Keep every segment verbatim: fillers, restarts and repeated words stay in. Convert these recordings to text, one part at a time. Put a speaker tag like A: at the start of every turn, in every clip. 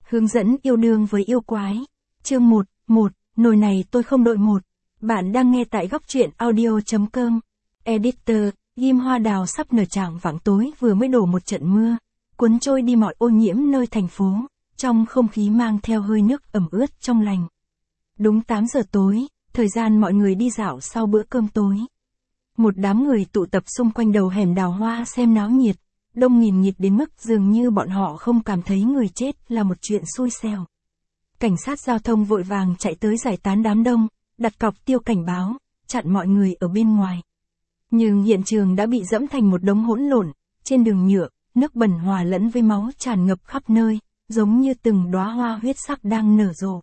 A: Hướng dẫn yêu đương với yêu quái. Chương một, một, nồi này tôi không đội một. Bạn đang nghe tại góc truyện audio chấm com. Editor, ghim hoa đào sắp nở chạng vạng tối vừa mới đổ một trận mưa, cuốn trôi đi mọi ô nhiễm nơi thành phố, trong không khí mang theo hơi nước ẩm ướt trong lành. Đúng tám giờ tối, thời gian mọi người đi dạo sau bữa cơm tối. Một đám người tụ tập xung quanh đầu hẻm đào hoa xem náo nhiệt, đông nghìn nghịt đến mức dường như bọn họ không cảm thấy người chết là một chuyện xui xẻo. Cảnh sát giao thông vội vàng chạy tới giải tán đám đông, đặt cọc tiêu cảnh báo, chặn mọi người ở bên ngoài. Nhưng hiện trường đã bị dẫm thành một đống hỗn lộn, trên đường nhựa, nước bẩn hòa lẫn với máu tràn ngập khắp nơi, giống như từng đóa hoa huyết sắc đang nở rộ.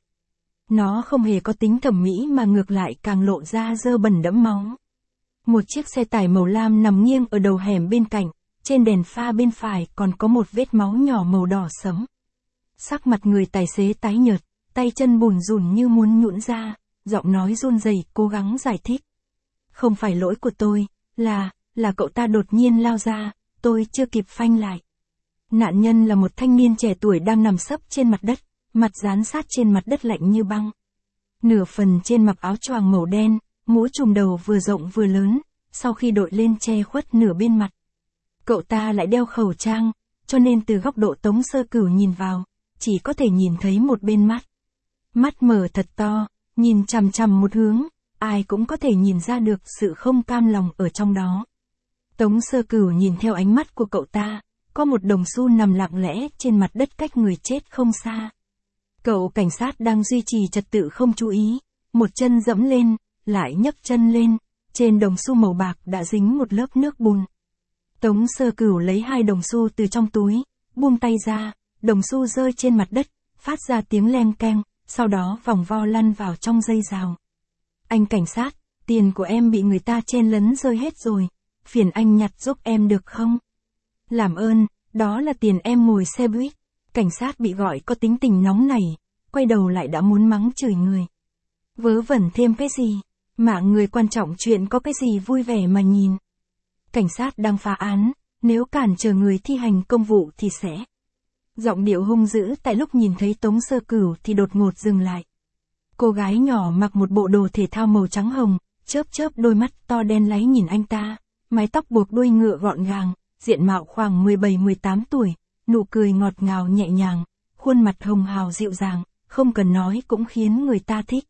A: Nó không hề có tính thẩm mỹ mà ngược lại càng lộ ra dơ bẩn đẫm máu. Một chiếc xe tải màu lam nằm nghiêng ở đầu hẻm bên cạnh, trên đèn pha bên phải còn có một vết máu nhỏ màu đỏ sẫm. Sắc mặt người tài xế tái nhợt, tay chân bùn rùn như muốn nhũn ra, giọng nói run rẩy cố gắng giải thích. Không phải lỗi của tôi, là, là cậu ta đột nhiên lao ra, tôi chưa kịp phanh lại. Nạn nhân là một thanh niên trẻ tuổi đang nằm sấp trên mặt đất, mặt dán sát trên mặt đất lạnh như băng. Nửa phần trên mặc áo choàng màu đen, mũ trùm đầu vừa rộng vừa lớn, sau khi đội lên che khuất nửa bên mặt. Cậu ta lại đeo khẩu trang, cho nên từ góc độ Tống Sơ Cửu nhìn vào, chỉ có thể nhìn thấy một bên mắt. Mắt mở thật to, nhìn chằm chằm một hướng, ai cũng có thể nhìn ra được sự không cam lòng ở trong đó. Tống Sơ Cửu nhìn theo ánh mắt của cậu ta, có một đồng xu nằm lặng lẽ trên mặt đất cách người chết không xa. Cậu cảnh sát đang duy trì trật tự không chú ý, một chân dẫm lên, lại nhấc chân lên, trên đồng xu màu bạc đã dính một lớp nước bùn. Tống Sơ Cửu lấy hai đồng xu từ trong túi, buông tay ra, đồng xu rơi trên mặt đất, phát ra tiếng leng keng, sau đó vòng vo lăn vào trong dây rào. Anh cảnh sát, tiền của em bị người ta chen lấn rơi hết rồi, phiền anh nhặt giúp em được không? Làm ơn, đó là tiền em ngồi xe buýt. Cảnh sát bị gọi có tính tình nóng nảy, quay đầu lại đã muốn mắng chửi người. Vớ vẩn thêm cái gì? Mạng người quan trọng chuyện có cái gì vui vẻ mà nhìn. Cảnh sát đang phá án, nếu cản trở người thi hành công vụ thì sẽ. Giọng điệu hung dữ tại lúc nhìn thấy Tống Sơ Cửu thì đột ngột dừng lại. Cô gái nhỏ mặc một bộ đồ thể thao màu trắng hồng, chớp chớp đôi mắt to đen láy nhìn anh ta, mái tóc buộc đuôi ngựa gọn gàng, diện mạo khoảng mười bảy mười tám tuổi, nụ cười ngọt ngào nhẹ nhàng, khuôn mặt hồng hào dịu dàng, không cần nói cũng khiến người ta thích.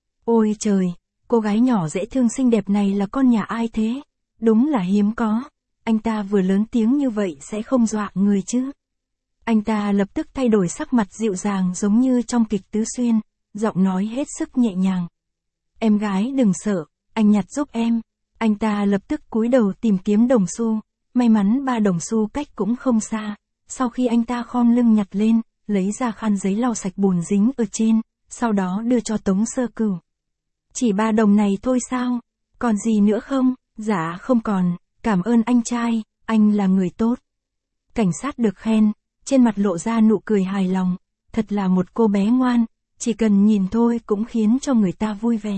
A: Ôi trời, cô gái nhỏ dễ thương xinh đẹp này là con nhà ai thế? Đúng là hiếm có. Anh ta vừa lớn tiếng như vậy sẽ không dọa người chứ? Anh ta lập tức thay đổi sắc mặt dịu dàng giống như trong kịch Tứ Xuyên, giọng nói hết sức nhẹ nhàng. Em gái đừng sợ, anh nhặt giúp em. Anh ta lập tức cúi đầu tìm kiếm đồng xu, may mắn ba đồng xu cách cũng không xa. Sau khi anh ta khom lưng nhặt lên, lấy ra khăn giấy lau sạch bùn dính ở trên, sau đó đưa cho Tống Sơ Cửu. Chỉ ba đồng này thôi sao? Còn gì nữa không? Dạ không còn, cảm ơn anh trai, anh là người tốt. Cảnh sát được khen, trên mặt lộ ra nụ cười hài lòng, thật là một cô bé ngoan, chỉ cần nhìn thôi cũng khiến cho người ta vui vẻ.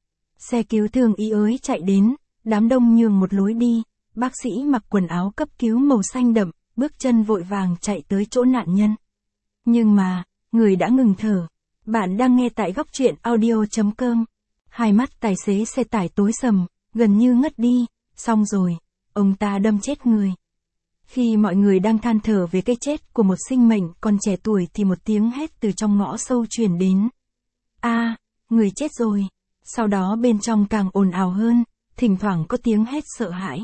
A: Xe cứu thương ý ới chạy đến, đám đông nhường một lối đi, bác sĩ mặc quần áo cấp cứu màu xanh đậm, bước chân vội vàng chạy tới chỗ nạn nhân. Nhưng mà, người đã ngừng thở. Bạn đang nghe tại góc truyện audio chấm com. Hai mắt tài xế xe tải tối sầm, gần như ngất đi, xong rồi, ông ta đâm chết người. Khi mọi người đang than thở về cái chết của một sinh mệnh còn trẻ tuổi thì một tiếng hét từ trong ngõ sâu truyền đến. A, à, người chết rồi. Sau đó bên trong càng ồn ào hơn, thỉnh thoảng có tiếng hét sợ hãi.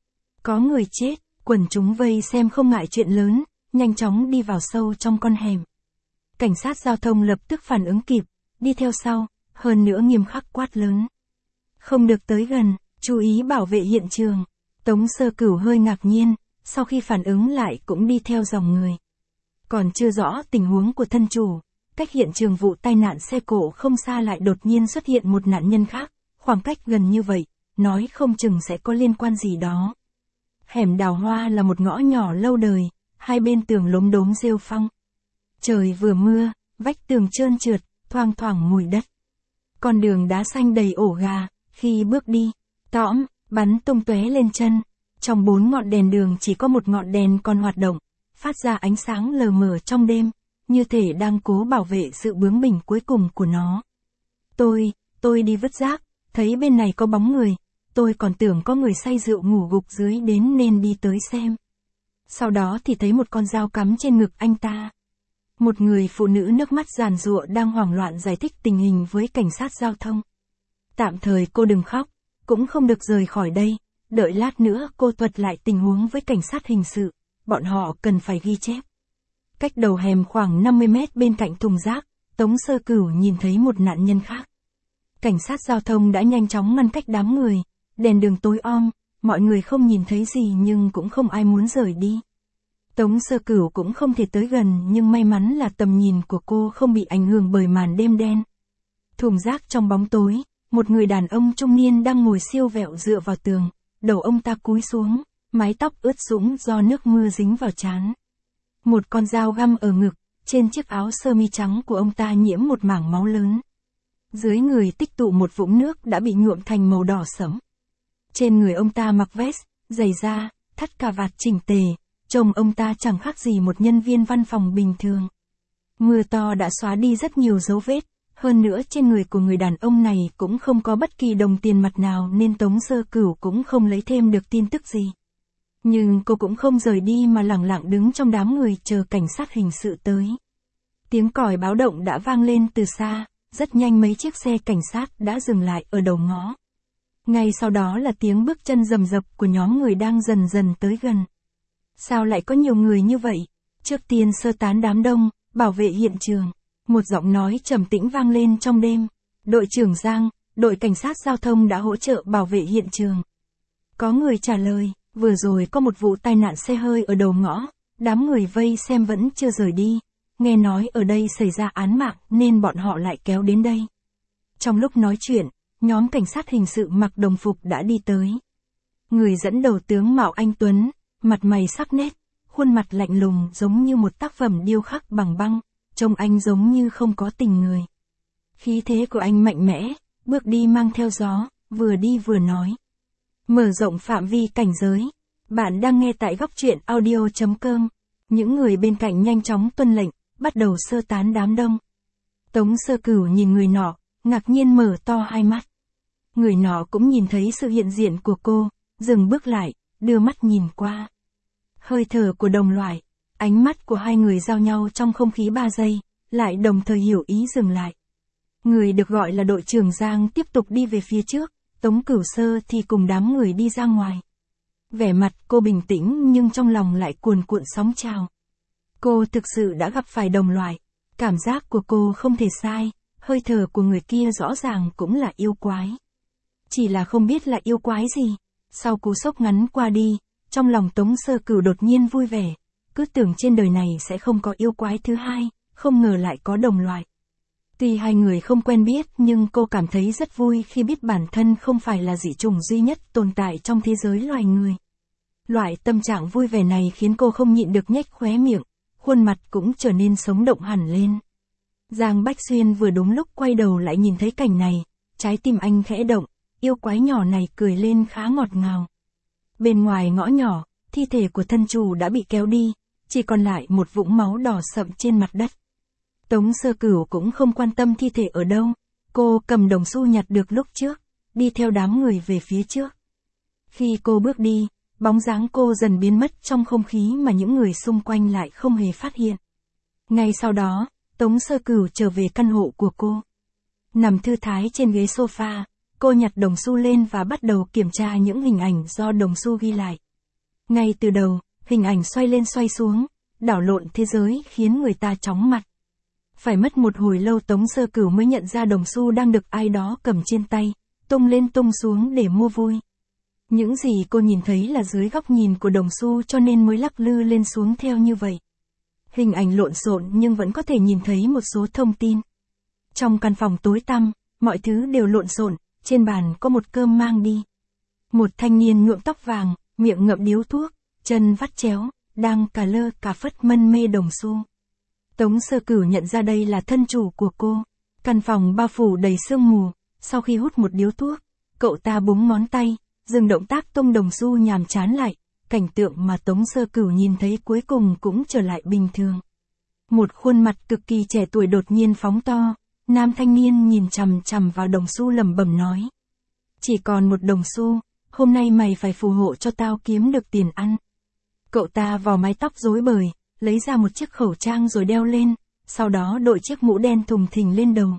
A: Có người chết, quần chúng vây xem không ngại chuyện lớn, nhanh chóng đi vào sâu trong con hẻm. Cảnh sát giao thông lập tức phản ứng kịp, đi theo sau, hơn nữa nghiêm khắc quát lớn. Không được tới gần, chú ý bảo vệ hiện trường. Tống Sơ Cửu hơi ngạc nhiên, sau khi phản ứng lại cũng đi theo dòng người. Còn chưa rõ tình huống của thân chủ, cách hiện trường vụ tai nạn xe cộ không xa lại đột nhiên xuất hiện một nạn nhân khác, khoảng cách gần như vậy, nói không chừng sẽ có liên quan gì đó. Hẻm đào hoa là một ngõ nhỏ lâu đời, hai bên tường lốm đốm rêu phong. Trời vừa mưa, vách tường trơn trượt, thoang thoảng mùi đất. Con đường đá xanh đầy ổ gà, khi bước đi, tõm, bắn tung tóe lên chân. Trong bốn ngọn đèn đường chỉ có một ngọn đèn còn hoạt động, phát ra ánh sáng lờ mờ trong đêm. như thể đang cố bảo vệ sự bướng bỉnh cuối cùng của nó. Tôi, tôi đi vứt rác, thấy bên này có bóng người, tôi còn tưởng có người say rượu ngủ gục dưới đến nên đi tới xem. Sau đó thì thấy một con dao cắm trên ngực anh ta. Một người phụ nữ nước mắt giàn giụa đang hoảng loạn giải thích tình hình với cảnh sát giao thông. Tạm thời cô đừng khóc, cũng không được rời khỏi đây, đợi lát nữa cô thuật lại tình huống với cảnh sát hình sự, bọn họ cần phải ghi chép. Cách đầu hẻm khoảng năm mươi mét bên cạnh thùng rác, Tống Sơ Cửu nhìn thấy một nạn nhân khác. Cảnh sát giao thông đã nhanh chóng ngăn cách đám người, đèn đường tối om, mọi người không nhìn thấy gì nhưng cũng không ai muốn rời đi. Tống Sơ Cửu cũng không thể tới gần nhưng may mắn là tầm nhìn của cô không bị ảnh hưởng bởi màn đêm đen. Thùng rác trong bóng tối, một người đàn ông trung niên đang ngồi siêu vẹo dựa vào tường, đầu ông ta cúi xuống, mái tóc ướt sũng do nước mưa dính vào trán. Một con dao găm ở ngực, trên chiếc áo sơ mi trắng của ông ta nhiễm một mảng máu lớn. Dưới người tích tụ một vũng nước đã bị nhuộm thành màu đỏ sẫm. Trên người ông ta mặc vest, giày da, thắt cà vạt chỉnh tề, trông ông ta chẳng khác gì một nhân viên văn phòng bình thường. Mưa to đã xóa đi rất nhiều dấu vết, hơn nữa trên người của người đàn ông này cũng không có bất kỳ đồng tiền mặt nào nên Tống Sơ Cửu cũng không lấy thêm được tin tức gì. Nhưng cô cũng không rời đi mà lẳng lặng đứng trong đám người chờ cảnh sát hình sự tới. Tiếng còi báo động đã vang lên từ xa, rất nhanh mấy chiếc xe cảnh sát đã dừng lại ở đầu ngõ. Ngay sau đó là tiếng bước chân rầm rập của nhóm người đang dần dần tới gần. Sao lại có nhiều người như vậy? Trước tiên sơ tán đám đông, bảo vệ hiện trường. Một giọng nói trầm tĩnh vang lên trong đêm. Đội trưởng Giang, đội cảnh sát giao thông đã hỗ trợ bảo vệ hiện trường. Có người trả lời, vừa rồi có một vụ tai nạn xe hơi ở đầu ngõ, đám người vây xem vẫn chưa rời đi. Nghe nói ở đây xảy ra án mạng nên bọn họ lại kéo đến đây. Trong lúc nói chuyện, nhóm cảnh sát hình sự mặc đồng phục đã đi tới. Người dẫn đầu tướng Mạo Anh Tuấn, mặt mày sắc nét, khuôn mặt lạnh lùng giống như một tác phẩm điêu khắc bằng băng, trông anh giống như không có tình người. Khí thế của anh mạnh mẽ, bước đi mang theo gió, vừa đi vừa nói. Mở rộng phạm vi cảnh giới. Bạn đang nghe tại góc truyện audio chấm com. Những người bên cạnh nhanh chóng tuân lệnh, bắt đầu sơ tán đám đông. Tống Sơ Cửu nhìn người nọ, ngạc nhiên mở to hai mắt. Người nọ cũng nhìn thấy sự hiện diện của cô, dừng bước lại, đưa mắt nhìn qua. Hơi thở của đồng loại, ánh mắt của hai người giao nhau trong không khí ba giây, lại đồng thời hiểu ý dừng lại. Người được gọi là đội trưởng Giang tiếp tục đi về phía trước, Tống Cửu Sơ thì cùng đám người đi ra ngoài. Vẻ mặt cô bình tĩnh nhưng trong lòng lại cuồn cuộn sóng trào. Cô thực sự đã gặp phải đồng loại, cảm giác của cô không thể sai, hơi thở của người kia rõ ràng cũng là yêu quái. Chỉ là không biết là yêu quái gì. Sau cú sốc ngắn qua đi, trong lòng Tống Sơ Cửu đột nhiên vui vẻ, cứ tưởng trên đời này sẽ không có yêu quái thứ hai, không ngờ lại có đồng loại. Tuy hai người không quen biết nhưng cô cảm thấy rất vui khi biết bản thân không phải là dị chủng duy nhất tồn tại trong thế giới loài người. Loại tâm trạng vui vẻ này khiến cô không nhịn được nhếch khóe miệng, khuôn mặt cũng trở nên sống động hẳn lên. Giang Bách Xuyên vừa đúng lúc quay đầu lại nhìn thấy cảnh này, trái tim anh khẽ động, yêu quái nhỏ này cười lên khá ngọt ngào. Bên ngoài ngõ nhỏ, thi thể của thân chủ đã bị kéo đi, chỉ còn lại một vũng máu đỏ sậm trên mặt đất. Tống Sơ Cửu cũng không quan tâm thi thể ở đâu, cô cầm đồng xu nhặt được lúc trước, đi theo đám người về phía trước. Khi cô bước đi, bóng dáng cô dần biến mất trong không khí mà những người xung quanh lại không hề phát hiện. Ngay sau đó, Tống Sơ Cửu trở về căn hộ của cô. Nằm thư thái trên ghế sofa, cô nhặt đồng xu lên và bắt đầu kiểm tra những hình ảnh do đồng xu ghi lại. Ngay từ đầu, hình ảnh xoay lên xoay xuống, đảo lộn thế giới khiến người ta chóng mặt. Phải mất một hồi lâu Tống Sơ Cửu mới nhận ra đồng xu đang được ai đó cầm trên tay, tung lên tung xuống để mua vui. Những gì cô nhìn thấy là dưới góc nhìn của đồng xu cho nên mới lắc lư lên xuống theo như vậy. Hình ảnh lộn xộn nhưng vẫn có thể nhìn thấy một số thông tin. Trong căn phòng tối tăm, mọi thứ đều lộn xộn, trên bàn có một cơm mang đi. Một thanh niên nhuộm tóc vàng, miệng ngậm điếu thuốc, chân vắt chéo, đang cà lơ cà phất mân mê đồng xu. Tống Sơ Cửu nhận ra đây là thân chủ của cô. Căn phòng bao phủ đầy sương mù, sau khi hút một điếu thuốc, cậu ta búng ngón tay, dừng động tác tung đồng xu nhàm chán lại, cảnh tượng mà Tống Sơ Cửu nhìn thấy cuối cùng cũng trở lại bình thường. Một khuôn mặt cực kỳ trẻ tuổi đột nhiên phóng to, nam thanh niên nhìn chằm chằm vào đồng xu lẩm bẩm nói. Chỉ còn một đồng xu, hôm nay mày phải phù hộ cho tao kiếm được tiền ăn. Cậu ta vò mái tóc rối bời, lấy ra một chiếc khẩu trang rồi đeo lên, sau đó đội chiếc mũ đen thùng thình lên đầu.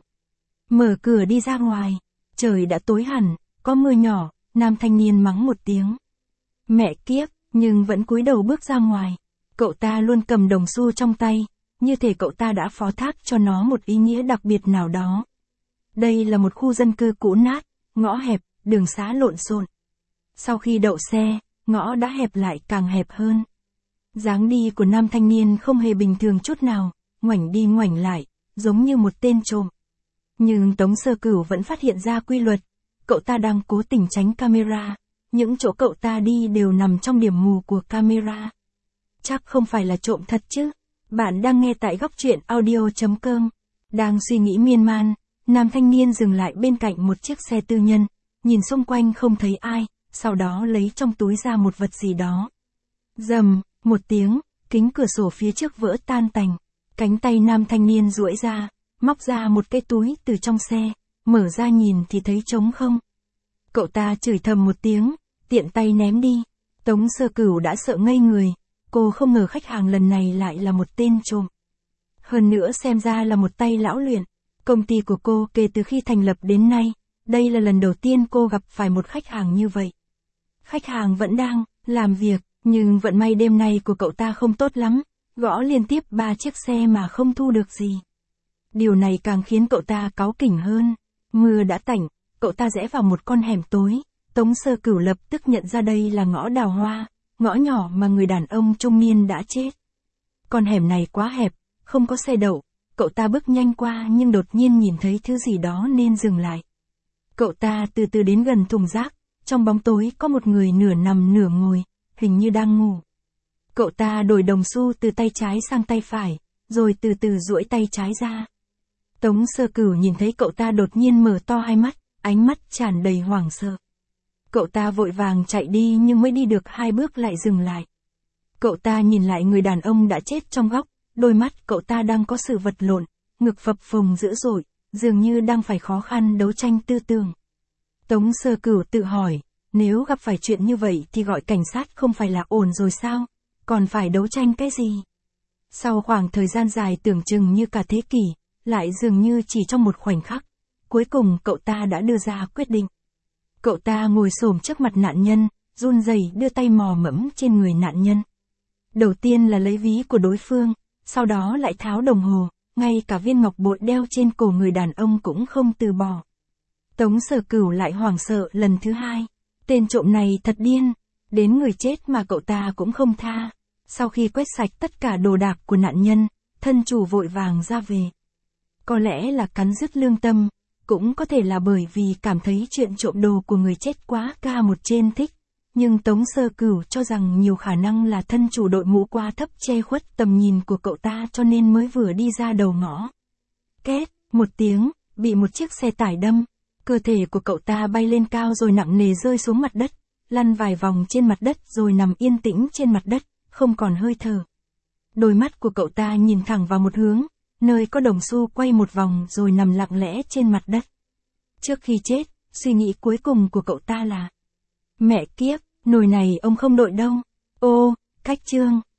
A: Mở cửa đi ra ngoài, trời đã tối hẳn, có mưa nhỏ, nam thanh niên mắng một tiếng. Mẹ kiếp, nhưng vẫn cúi đầu bước ra ngoài. Cậu ta luôn cầm đồng xu trong tay, như thể cậu ta đã phó thác cho nó một ý nghĩa đặc biệt nào đó. Đây là một khu dân cư cũ nát, ngõ hẹp, đường xá lộn xộn. Sau khi đậu xe, ngõ đã hẹp lại càng hẹp hơn. Dáng đi của nam thanh niên không hề bình thường chút nào, ngoảnh đi ngoảnh lại, giống như một tên trộm. Nhưng Tống Sơ Cửu vẫn phát hiện ra quy luật, cậu ta đang cố tình tránh camera, những chỗ cậu ta đi đều nằm trong điểm mù của camera. Chắc không phải là trộm thật chứ? Bạn đang nghe tại góc truyện audio chấm com. Đang suy nghĩ miên man, nam thanh niên dừng lại bên cạnh một chiếc xe tư nhân, nhìn xung quanh không thấy ai, sau đó lấy trong túi ra một vật gì đó. Rầm, một tiếng, kính cửa sổ phía trước vỡ tan tành. Cánh tay nam thanh niên duỗi ra, móc ra một cái túi từ trong xe, mở ra nhìn thì thấy trống không. Cậu ta chửi thầm một tiếng, tiện tay ném đi. Tống Sơ Cửu đã sợ ngây người, cô không ngờ khách hàng lần này lại là một tên trộm. Hơn nữa xem ra là một tay lão luyện. Công ty của cô kể từ khi thành lập đến nay, đây là lần đầu tiên cô gặp phải một khách hàng như vậy. Khách hàng vẫn đang làm việc, nhưng vận may đêm nay của cậu ta không tốt lắm, gõ liên tiếp ba chiếc xe mà không thu được gì. Điều này càng khiến cậu ta cáu kỉnh hơn. Mưa đã tạnh, cậu ta rẽ vào một con hẻm tối. Tống Sơ Cửu lập tức nhận ra đây là ngõ Đào Hoa, ngõ nhỏ mà người đàn ông trung niên đã chết. Con hẻm này quá hẹp, không có xe đậu. Cậu ta bước nhanh qua nhưng đột nhiên nhìn thấy thứ gì đó nên dừng lại. Cậu ta từ từ đến gần thùng rác, trong bóng tối có một người nửa nằm nửa ngồi, hình như đang ngủ. Cậu ta đổi đồng xu từ tay trái sang tay phải, rồi từ từ duỗi tay trái ra. Tống Sơ Cửu nhìn thấy cậu ta đột nhiên mở to hai mắt, ánh mắt tràn đầy hoảng sợ. Cậu ta vội vàng chạy đi nhưng mới đi được hai bước lại dừng lại. Cậu ta nhìn lại người đàn ông đã chết trong góc, đôi mắt cậu ta đang có sự vật lộn, ngực phập phồng dữ dội, dường như đang phải khó khăn đấu tranh tư tưởng. Tống Sơ Cửu tự hỏi, nếu gặp phải chuyện như vậy thì gọi cảnh sát không phải là ổn rồi sao, còn phải đấu tranh cái gì? Sau khoảng thời gian dài tưởng chừng như cả thế kỷ, lại dường như chỉ trong một khoảnh khắc, cuối cùng cậu ta đã đưa ra quyết định. Cậu ta ngồi xổm trước mặt nạn nhân, run rẩy đưa tay mò mẫm trên người nạn nhân. Đầu tiên là lấy ví của đối phương, sau đó lại tháo đồng hồ, ngay cả viên ngọc bội đeo trên cổ người đàn ông cũng không từ bỏ. Tống Sơ Cửu lại hoảng sợ lần thứ hai. Tên trộm này thật điên, đến người chết mà cậu ta cũng không tha. Sau khi quét sạch tất cả đồ đạc của nạn nhân, thân chủ vội vàng ra về. Có lẽ là cắn rứt lương tâm, cũng có thể là bởi vì cảm thấy chuyện trộm đồ của người chết quá ca một trên thích. Nhưng Tống Sơ Cửu cho rằng nhiều khả năng là thân chủ đội mũ quá thấp che khuất tầm nhìn của cậu ta cho nên mới vừa đi ra đầu ngõ. Két, một tiếng, bị một chiếc xe tải đâm. Cơ thể của cậu ta bay lên cao rồi nặng nề rơi xuống mặt đất, lăn vài vòng trên mặt đất rồi nằm yên tĩnh trên mặt đất, không còn hơi thở. Đôi mắt của cậu ta nhìn thẳng vào một hướng, nơi có đồng xu quay một vòng rồi nằm lặng lẽ trên mặt đất. Trước khi chết, suy nghĩ cuối cùng của cậu ta là: mẹ kiếp, nồi này ông không đội đâu. Ô, cách chương.